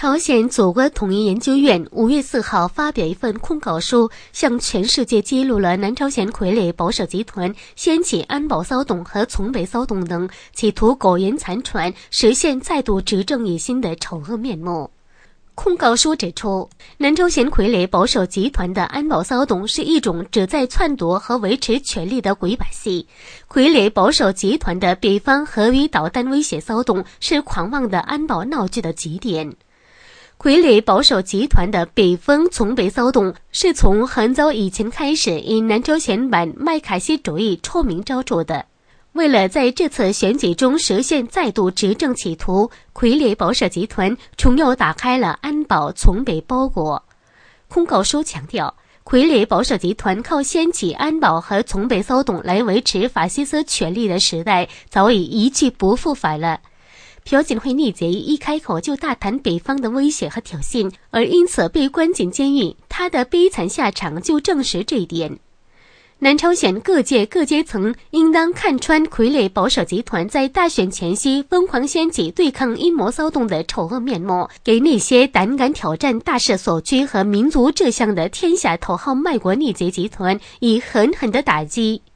朝鲜祖国统一研究院5月4号发表一份控告书，向全世界揭露了南朝鲜傀儡保守集团掀起安保骚动和从北骚动等企图苟延残喘、实现再度执政野心的丑恶面目。控告书指出，南朝鲜傀儡保守集团的安保骚动是一种旨在篡夺和维持权力的鬼把戏。傀儡保守集团的北方核与导弹威胁骚动是狂妄的安保闹剧的极点。傀儡保守集团的北方从北骚动是从很早以前开始以南朝鲜版麦卡锡主义臭名昭著的。为了在这次选举中实现再度执政企图，傀儡保守集团重又打开了安保从北包裹。控告书强调，傀儡保守集团靠掀起安保和从北骚动来维持法西斯权力的时代早已一去不复返了。朴槿惠逆贼一开口就大谈北方的威胁和挑衅，而因此被关进监狱，他的悲惨下场就证实这一点。南朝鲜各界各阶层应当看穿傀儡保守集团在大选前夕疯狂掀起对抗阴谋骚动的丑恶面目，给那些胆敢挑战大势所趋和民族志向的天下头号卖国逆贼集团以狠狠的打击。